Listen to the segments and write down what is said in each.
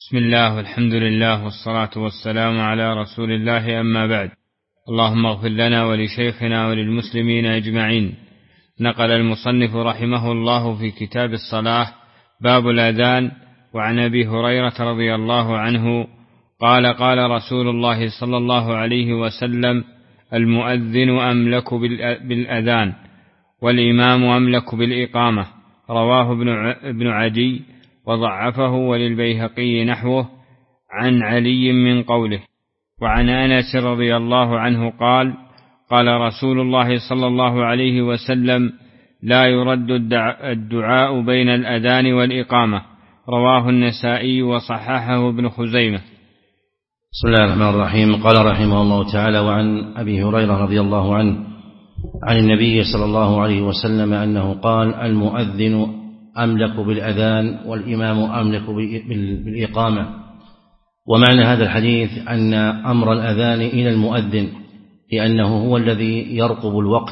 بسم الله والحمد لله والصلاة والسلام على رسول الله، أما بعد. اللهم اغفر لنا ولشيخنا وللمسلمين أجمعين. نقل المصنف رحمه الله في كتاب الصلاة باب الأذان، وعن أبي هريرة رضي الله عنه قال قال رسول الله صلى الله عليه وسلم: المؤذن أملك بالأذان والإمام أملك بالإقامة. رواه ابن عدي وضعفه، وللبيهقي نحوه عن علي من قوله. وعن أنس رضي الله عنه قال قال رسول الله صلى الله عليه وسلم: لا يرد الدعاء بين الأذان والإقامة. رواه النسائي وصححه ابن خزيمة. بسم الله الرحمن الرحيم. قال رحمه الله تعالى: وعن أبي هريرة رضي الله عنه عن النبي صلى الله عليه وسلم أنه قال: المؤذن أملك بالأذان والإمام أملك بالإقامة. ومعنى هذا الحديث أن أمر الأذان إلى المؤذن، لأنه هو الذي يرقب الوقت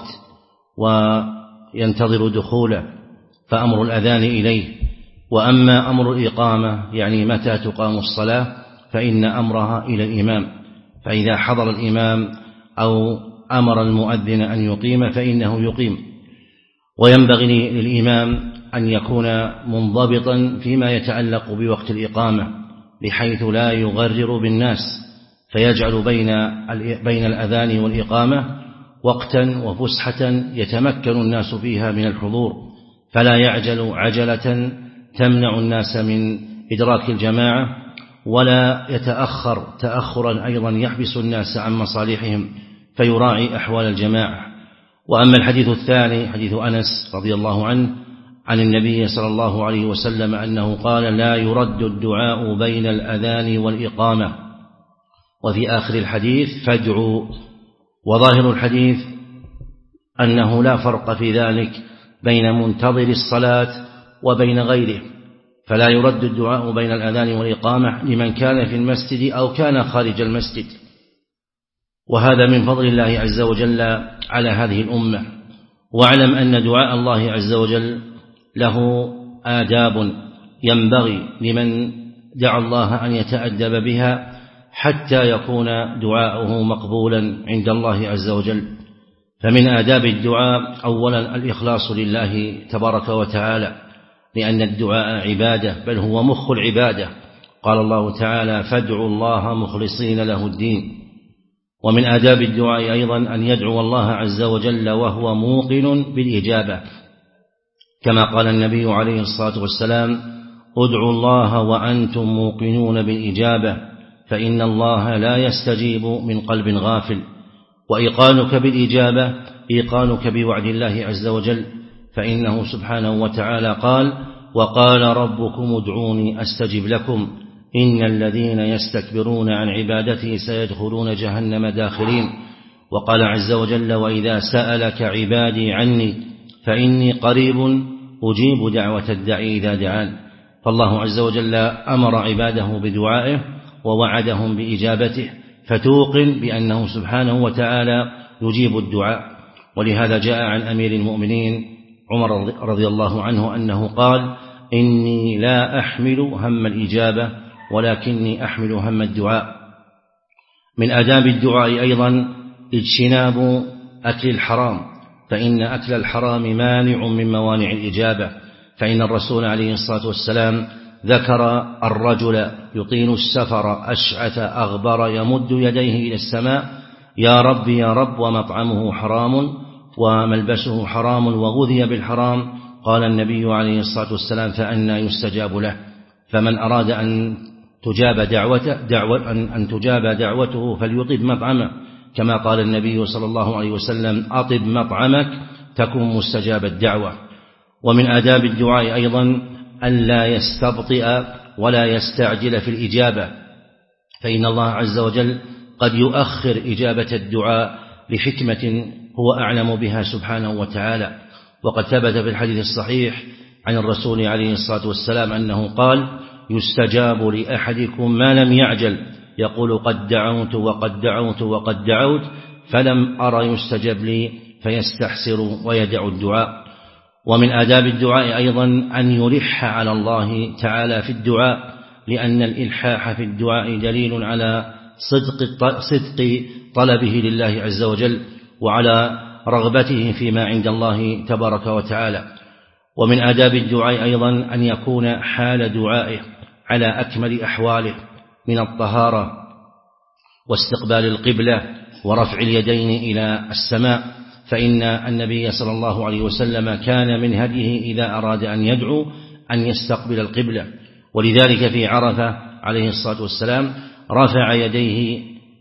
وينتظر دخوله، فأمر الأذان إليه. وأما أمر الإقامة يعني متى تقام الصلاة فإن أمرها إلى الإمام، فإذا حضر الإمام أو أمر المؤذن أن يقيم فإنه يقيم. وينبغي للإمام أن يكون منضبطا فيما يتعلق بوقت الإقامة، بحيث لا يغرر بالناس، فيجعل بين الأذان والإقامة وقتا وفسحة يتمكن الناس فيها من الحضور، فلا يعجل عجلة تمنع الناس من إدراك الجماعة، ولا يتأخر تأخرا أيضا يحبس الناس عن مصالحهم فيراعي أحوال الجماعة. وأما الحديث الثاني حديث أنس رضي الله عنه عن النبي صلى الله عليه وسلم أنه قال: لا يرد الدعاء بين الأذان والإقامة. وفي آخر الحديث: فادعوا. وظاهر الحديث أنه لا فرق في ذلك بين منتظر الصلاة وبين غيره، فلا يرد الدعاء بين الأذان والإقامة لمن كان في المسجد أو كان خارج المسجد. وهذا من فضل الله عز وجل على هذه الأمة. واعلم أن دعاء الله عز وجل له آداب ينبغي لمن دعا الله أن يتأدب بها حتى يكون دعاؤه مقبولا عند الله عز وجل. فمن آداب الدعاء أولا الإخلاص لله تبارك وتعالى، لأن الدعاء عبادة، بل هو مخ العبادة. قال الله تعالى: فادعوا الله مخلصين له الدين. ومن آداب الدعاء أيضا أن يدعو الله عز وجل وهو موقن بالإجابة، كما قال النبي عليه الصلاة والسلام: ادعوا الله وأنتم موقنون بالإجابة، فإن الله لا يستجيب من قلب غافل. وإيقانك بالإجابة إيقانك بوعد الله عز وجل، فإنه سبحانه وتعالى قال: وقال ربكم ادعوني أستجب لكم إن الذين يستكبرون عن عبادتي سيدخلون جهنم داخرين. وقال عز وجل: وإذا سألك عبادي عني فإني قريب أجيب دعوة الداعي إذا دعان. فالله عز وجل أمر عباده بدعائه ووعدهم بإجابته، فتوقن بأنه سبحانه وتعالى يجيب الدعاء. ولهذا جاء عن أمير المؤمنين عمر رضي الله عنه أنه قال: إني لا أحمل هم الإجابة ولكني أحمل هم الدعاء. من آداب الدعاء أيضا اجتناب أكل الحرام، فإن أكل الحرام مانع من موانع الإجابة. فإن الرسول عليه الصلاة والسلام ذكر الرجل يطيل السفر أشعث أغبر يمد يديه إلى السماء: يا رب يا رب، ومطعمه حرام وملبسه حرام وغذي بالحرام. قال النبي عليه الصلاة والسلام: فأنى يستجاب له. فمن أراد أن تجاب دعوته فليطب مطعمه، كما قال النبي صلى الله عليه وسلم: أطب مطعمك تكن مستجاب الدعوة. ومن آداب الدعاء أيضا ألا يستبطئ ولا يستعجل في الإجابة، فإن الله عز وجل قد يؤخر إجابة الدعاء لحكمة هو أعلم بها سبحانه وتعالى. وقد ثبت في الحديث الصحيح عن الرسول عليه الصلاة والسلام أنه قال: يستجاب لأحدكم ما لم يعجل، يقول: قد دعوت وقد دعوت وقد دعوت فلم أرى يستجب لي، فيستحسر ويدع الدعاء. ومن آداب الدعاء أيضا أن يلح على الله تعالى في الدعاء، لأن الإلحاح في الدعاء دليل على صدق طلبه لله عز وجل وعلى رغبته فيما عند الله تبارك وتعالى. ومن آداب الدعاء أيضا أن يكون حال دعائه على أكمل أحواله من الطهارة واستقبال القبلة ورفع اليدين إلى السماء، فإن النبي صلى الله عليه وسلم كان من هديه إذا أراد أن يدعو أن يستقبل القبلة، ولذلك في عرفة عليه الصلاة والسلام رفع يديه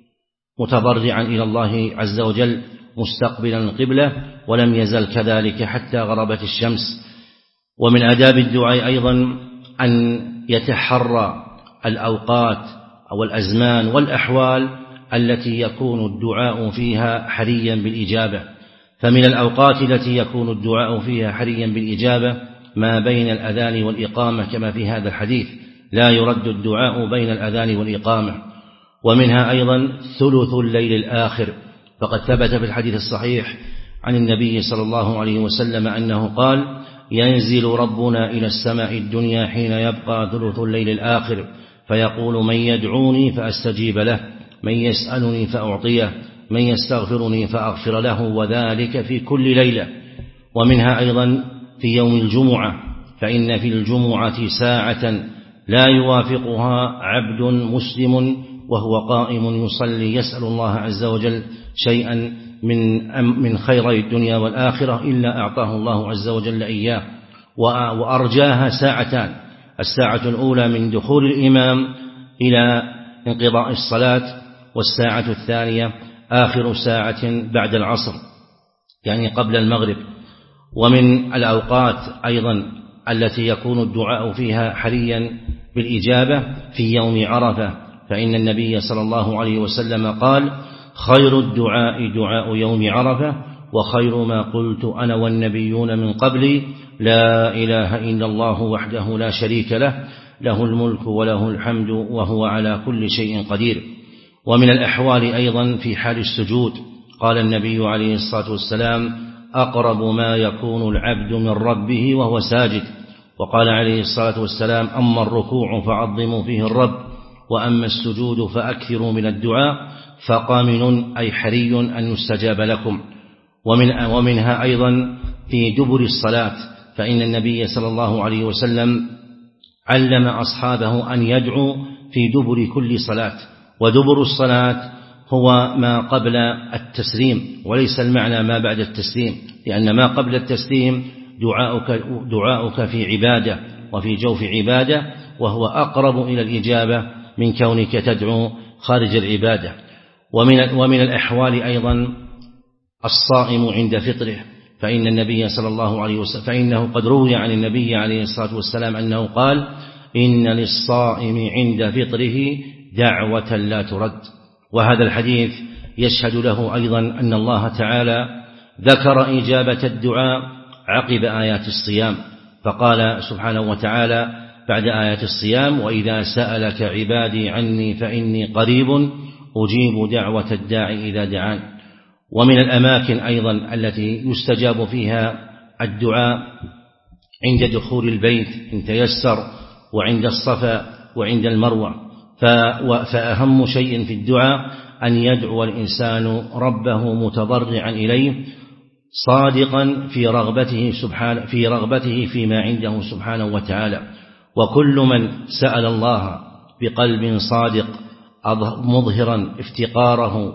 متضرعا إلى الله عز وجل مستقبلا القبلة، ولم يزل كذلك حتى غربت الشمس. ومن آداب الدعاء أيضا أن يتحرى الأوقات أو الأزمان والأحوال التي يكون الدعاء فيها حريا بالإجابة. فمن الأوقات التي يكون الدعاء فيها حريا بالإجابة ما بين الأذان والإقامة، كما في هذا الحديث: لا يرد الدعاء بين الأذان والإقامة. ومنها أيضا ثلث الليل الآخر، فقد ثبت في الحديث الصحيح عن النبي صلى الله عليه وسلم أنه قال: ينزل ربنا إلى السماء الدنيا حين يبقى ثلث الليل الآخر فيقول: من يدعوني فأستجيب له، من يسألني فأعطيه، من يستغفرني فأغفر له، وذلك في كل ليلة. ومنها أيضا في يوم الجمعة، فإن في الجمعة ساعة لا يوافقها عبد مسلم وهو قائم يصلي يسأل الله عز وجل شيئا من خيري الدنيا والآخرة إلا أعطاه الله عز وجل إياه. وأرجاها ساعتان: الساعة الأولى من دخول الإمام إلى انقضاء الصلاة، والساعة الثانية آخر ساعة بعد العصر، يعني قبل المغرب. ومن الأوقات أيضا التي يكون الدعاء فيها حريا بالإجابة في يوم عرفة، فإن النبي صلى الله عليه وسلم قال: خير الدعاء دعاء يوم عرفة، وخير ما قلت أنا والنبيون من قبلي: لا إله إلا الله وحده لا شريك له، له الملك وله الحمد وهو على كل شيء قدير. ومن الأحوال أيضا في حال السجود، قال النبي عليه الصلاة والسلام: أقرب ما يكون العبد من ربه وهو ساجد. وقال عليه الصلاة والسلام: أما الركوع فعظموا فيه الرب، وأما السجود فأكثروا من الدعاء، فقامن أي حري أن يستجاب لكم. ومنها أيضا في دبر الصلاة، فإن النبي صلى الله عليه وسلم علم أصحابه أن يدعوا في دبر كل صلاة. ودبر الصلاة هو ما قبل التسليم، وليس المعنى ما بعد التسليم، لأن ما قبل التسليم دعاؤك في عبادة وفي جوف عبادة، وهو أقرب إلى الإجابة من كونك تدعو خارج العبادة. ومن الأحوال أيضا الصائم عند فطره، فإن النبي صلى الله عليه وسلم فإنه قد روي عن النبي عليه الصلاة والسلام أنه قال: إن للصائم عند فطره دعوة لا ترد. وهذا الحديث يشهد له أيضا أن الله تعالى ذكر إجابة الدعاء عقب آيات الصيام، فقال سبحانه وتعالى بعد آيات الصيام: وإذا سألك عبادي عني فإني قريب أجيب دعوة الداعي إذا دعان. ومن الأماكن أيضا التي يستجاب فيها الدعاء عند دخول البيت إن تيسر، وعند الصفا وعند المروة. فأهم شيء في الدعاء أن يدعو الإنسان ربه متضرعا إليه صادقا في رغبته فيما عنده سبحانه وتعالى. وكل من سأل الله بقلب صادق مظهرا افتقاره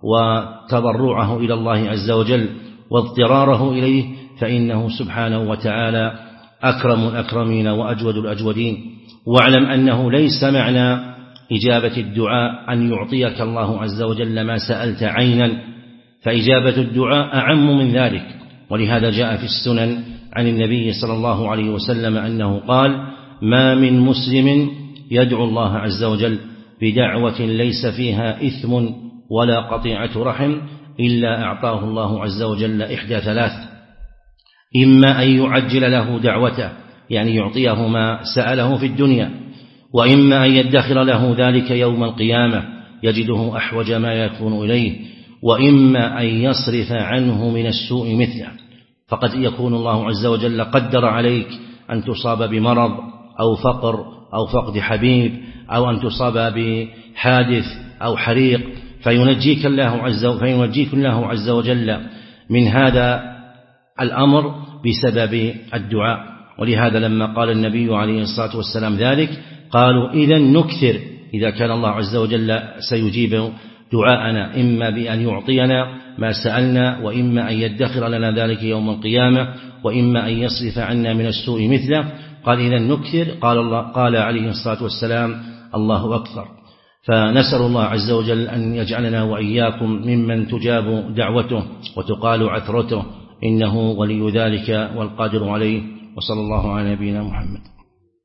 وتضرعه إلى الله عز وجل واضطراره إليه، فإنه سبحانه وتعالى أكرم الأكرمين وأجود الأجودين. واعلم أنه ليس معنى إجابة الدعاء أن يعطيك الله عز وجل ما سألت عينا، فإجابة الدعاء أعم من ذلك. ولهذا جاء في السنن عن النبي صلى الله عليه وسلم أنه قال: ما من مسلم يدعو الله عز وجل بدعوة ليس فيها إثم ولا قطيعة رحم إلا أعطاه الله عز وجل إحدى ثلاث: إما أن يعجل له دعوته، يعني يعطيه ما سأله في الدنيا، وإما أن يدخر له ذلك يوم القيامة يجده أحوج ما يكون إليه، وإما أن يصرف عنه من السوء مثله. فقد يكون الله عز وجل قدر عليك أن تصاب بمرض أو فقر أو فقد حبيب أو أن تصاب بحادث أو حريق فينجيك الله عز وجل من هذا الأمر بسبب الدعاء. ولهذا لما قال النبي عليه الصلاة والسلام ذلك قالوا إذن نكثر إذا كان الله عز وجل سيجيب دعاءنا، إما بأن يعطينا ما سألنا، وإما أن يدخر لنا ذلك يوم القيامة، وإما أن يصرف عنا من السوء مثله. قال إذن نكثر. قال عليه الصلاة والسلام الله أكثر. فنسأل الله عز وجل أن يجعلنا وإياكم ممن تجاب دعوته وتقال عثرته، إنه ولي ذلك والقادر عليه. وصلى الله على نبينا محمد.